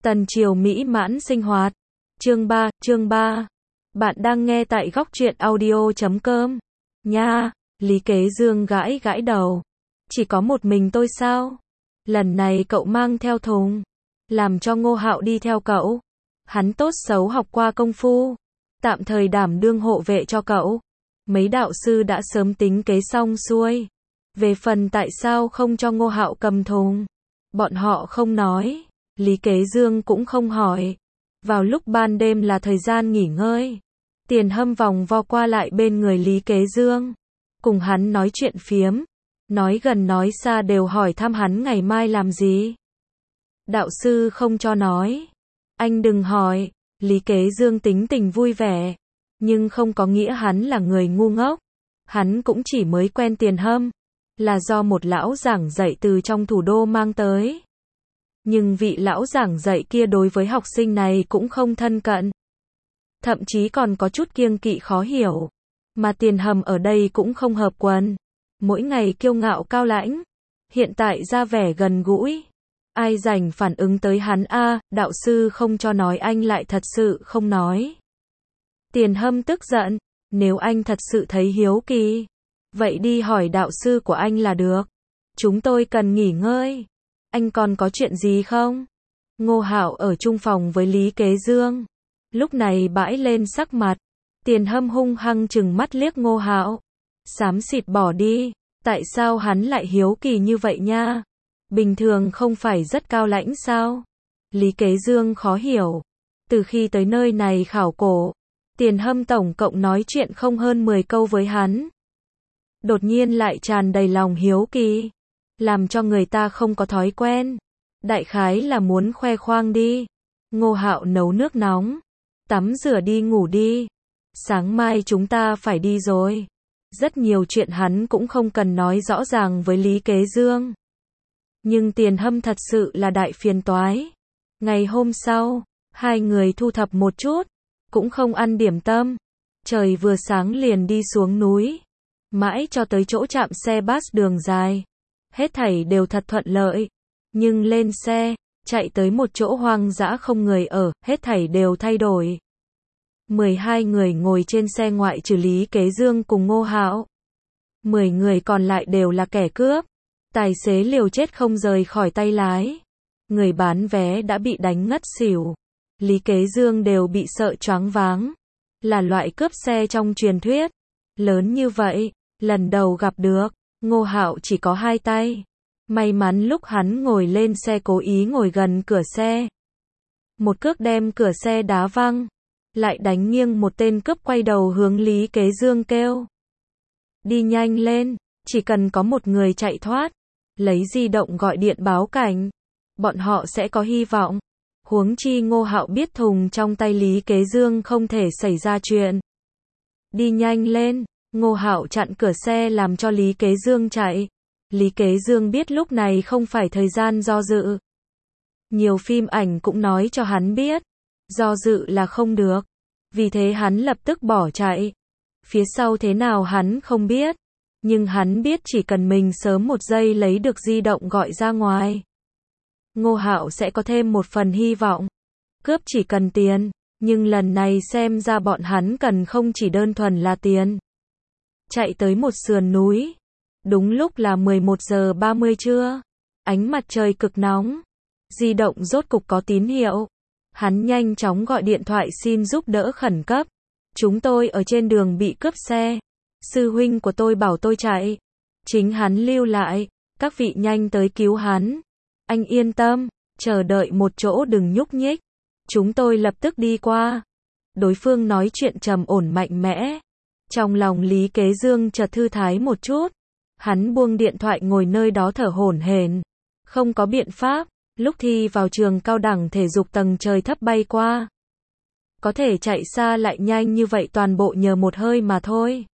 Tần Triều mỹ mãn sinh hoạt. Chương 3. Bạn đang nghe tại góc truyện audio.com. Nha, Lý Kế Dương gãi gãi đầu. Chỉ có một mình tôi sao? Lần này cậu mang theo thùng. Làm cho Ngô Hạo đi theo cậu. Hắn tốt xấu học qua công phu. Tạm thời đảm đương hộ vệ cho cậu. Mấy đạo sư đã sớm tính kế xong xuôi. Về phần tại sao không cho Ngô Hạo cầm thùng, bọn họ không nói. Lý Kế Dương cũng không hỏi. Vào lúc ban đêm là thời gian nghỉ ngơi. Tiền Hâm vòng vo qua lại bên người Lý Kế Dương. Cùng hắn nói chuyện phiếm. Nói gần nói xa đều hỏi thăm hắn ngày mai làm gì. Đạo sư không cho nói. Anh đừng hỏi. Lý Kế Dương tính tình vui vẻ. Nhưng không có nghĩa hắn là người ngu ngốc. Hắn cũng chỉ mới quen Tiền Hâm. Là do một lão giảng dạy từ trong thủ đô mang tới. Nhưng vị lão giảng dạy kia đối với học sinh này cũng không thân cận. Thậm chí còn có chút kiêng kỵ khó hiểu. Mà Tiền Hâm ở đây cũng không hợp quần. Mỗi ngày kiêu ngạo cao lãnh. Hiện tại ra vẻ gần gũi. Ai rảnh phản ứng tới hắn a, đạo sư không cho nói anh lại thật sự không nói. Tiền Hâm tức giận. Nếu anh thật sự thấy hiếu kỳ, vậy đi hỏi đạo sư của anh là được. Chúng tôi cần nghỉ ngơi. Anh còn có chuyện gì không? Ngô Hạo ở chung phòng với Lý Kế Dương. Lúc này bãi lên sắc mặt. Tiền Hâm hung hăng chừng mắt liếc Ngô Hạo. Xám xịt bỏ đi. Tại sao hắn lại hiếu kỳ như vậy nha? Bình thường không phải rất cao lãnh sao? Lý Kế Dương khó hiểu. Từ khi tới nơi này khảo cổ, Tiền Hâm tổng cộng nói chuyện không hơn 10 câu với hắn. Đột nhiên lại tràn đầy lòng hiếu kỳ. Làm cho người ta không có thói quen. Đại khái là muốn khoe khoang đi. Ngô Hạo nấu nước nóng. Tắm rửa đi ngủ đi. Sáng mai chúng ta phải đi rồi. Rất nhiều chuyện hắn cũng không cần nói rõ ràng với Lý Kế Dương. Nhưng Tiền Hâm thật sự là đại phiền toái. Ngày hôm sau, hai người thu thập một chút. Cũng không ăn điểm tâm. Trời vừa sáng liền đi xuống núi. Mãi cho tới chỗ trạm xe bus đường dài. Hết thảy đều thật thuận lợi. Nhưng lên xe, chạy tới một chỗ hoang dã không người ở, hết thảy đều thay đổi. 12 người ngồi trên xe ngoại trừ Lý Kế Dương cùng Ngô Hạo. 10 người còn lại đều là kẻ cướp. Tài xế liều chết không rời khỏi tay lái. Người bán vé đã bị đánh ngất xỉu. Lý Kế Dương đều bị sợ choáng váng. Là loại cướp xe trong truyền thuyết. Lớn như vậy, lần đầu gặp được. Ngô Hạo chỉ có 2 tay. May mắn lúc hắn ngồi lên xe cố ý ngồi gần cửa xe. Một cước đem cửa xe đá văng. Lại đánh nghiêng một tên cướp quay đầu hướng Lý Kế Dương kêu. Đi nhanh lên, chỉ cần có một người chạy thoát. Lấy di động gọi điện báo cảnh. Bọn họ sẽ có hy vọng. Huống chi Ngô Hạo biết thùng trong tay Lý Kế Dương không thể xảy ra chuyện. Đi nhanh lên. Ngô Hạo chặn cửa xe làm cho Lý Kế Dương chạy. Lý Kế Dương biết lúc này không phải thời gian do dự. Nhiều phim ảnh cũng nói cho hắn biết. Do dự là không được. Vì thế hắn lập tức bỏ chạy. Phía sau thế nào hắn không biết. Nhưng hắn biết chỉ cần mình sớm một giây lấy được di động gọi ra ngoài. Ngô Hạo sẽ có thêm một phần hy vọng. Cướp chỉ cần tiền. Nhưng lần này xem ra bọn hắn cần không chỉ đơn thuần là tiền. Chạy tới một sườn núi. Đúng lúc là 11 giờ 30 trưa. Ánh mặt trời cực nóng. Di động rốt cục có tín hiệu. Hắn nhanh chóng gọi điện thoại xin giúp đỡ khẩn cấp. Chúng tôi ở trên đường bị cướp xe. Sư huynh của tôi bảo tôi chạy. Chính hắn lưu lại. Các vị nhanh tới cứu hắn. Anh yên tâm. Chờ đợi một chỗ đừng nhúc nhích. Chúng tôi lập tức đi qua. Đối phương nói chuyện trầm ổn mạnh mẽ. Trong lòng Lý Kế Dương chợt thư thái một chút. Hắn buông điện thoại ngồi nơi đó thở hổn hển. Không có biện pháp. Lúc thi vào trường cao đẳng thể dục tầng trời thấp bay qua. Có thể chạy xa lại nhanh như vậy toàn bộ nhờ một hơi mà thôi.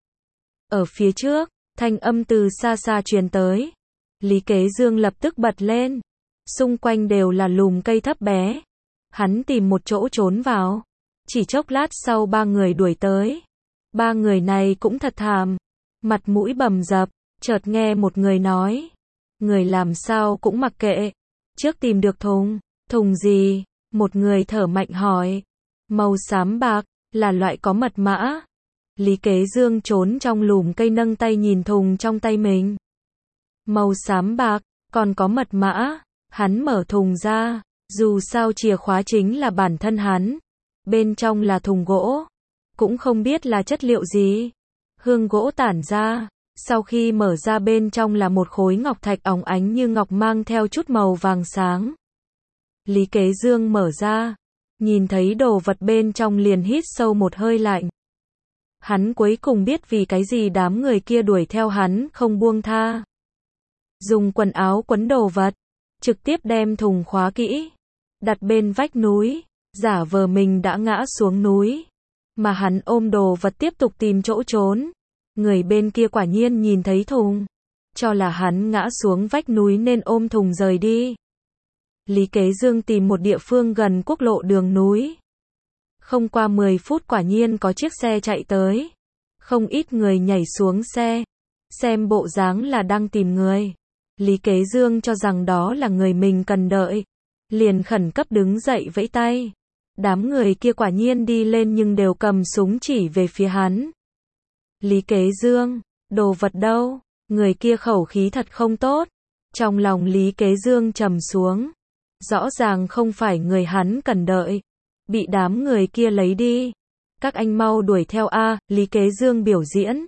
Ở phía trước, thanh âm từ xa xa truyền tới. Lý Kế Dương lập tức bật lên. Xung quanh đều là lùm cây thấp bé. Hắn tìm một chỗ trốn vào. Chỉ chốc lát sau 3 người đuổi tới. 3 người này cũng thật thảm. Mặt mũi bầm dập. Chợt nghe một người nói. Người làm sao cũng mặc kệ. Trước tìm được thùng. Thùng gì? Một người thở mạnh hỏi. Màu xám bạc, là loại có mật mã. Lý Kế Dương trốn trong lùm cây nâng tay nhìn thùng trong tay mình. Màu xám bạc, còn có mật mã. Hắn mở thùng ra, dù sao chìa khóa chính là bản thân hắn. Bên trong là thùng gỗ, cũng không biết là chất liệu gì. Hương gỗ tản ra, sau khi mở ra bên trong là một khối ngọc thạch óng ánh như ngọc mang theo chút màu vàng sáng. Lý Kế Dương mở ra, nhìn thấy đồ vật bên trong liền hít sâu một hơi lạnh. Hắn cuối cùng biết vì cái gì đám người kia đuổi theo hắn không buông tha. Dùng quần áo quấn đồ vật, trực tiếp đem thùng khóa kỹ, đặt bên vách núi, giả vờ mình đã ngã xuống núi. Mà hắn ôm đồ vật tiếp tục tìm chỗ trốn. Người bên kia quả nhiên nhìn thấy thùng, cho là hắn ngã xuống vách núi nên ôm thùng rời đi. Lý Kế Dương tìm một địa phương gần quốc lộ đường núi. Không qua 10 phút quả nhiên có chiếc xe chạy tới. Không ít người nhảy xuống xe, xem bộ dáng là đang tìm người. Lý Kế Dương cho rằng đó là người mình cần đợi, liền khẩn cấp đứng dậy vẫy tay. Đám người kia quả nhiên đi lên nhưng đều cầm súng chỉ về phía hắn. Lý Kế Dương, đồ vật đâu? Người kia khẩu khí thật không tốt. Trong lòng Lý Kế Dương trầm xuống. Rõ ràng không phải người hắn cần đợi, bị đám người kia lấy đi. Các anh mau đuổi theo a, Lý Kế Dương biểu diễn.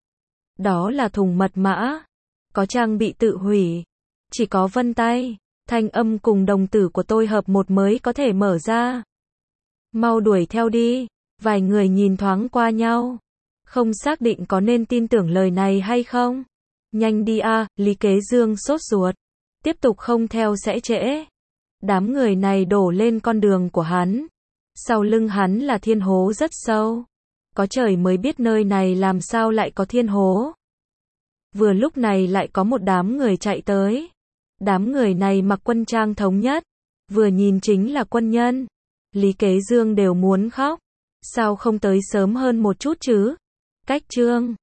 Đó là thùng mật mã, có trang bị tự hủy, chỉ có vân tay, thanh âm cùng đồng tử của tôi hợp một mới có thể mở ra. Mau đuổi theo đi. Vài người nhìn thoáng qua nhau, không xác định có nên tin tưởng lời này hay không. Nhanh đi a, Lý Kế Dương sốt ruột. Tiếp tục không theo sẽ trễ. Đám người này đổ lên con đường của hắn. Sau lưng hắn là thiên hố rất sâu. Có trời mới biết nơi này làm sao lại có thiên hố. Vừa lúc này lại có một đám người chạy tới. Đám người này mặc quân trang thống nhất, vừa nhìn chính là quân nhân. Lý Kế Dương đều muốn khóc. Sao không tới sớm hơn một chút chứ? Cách Trương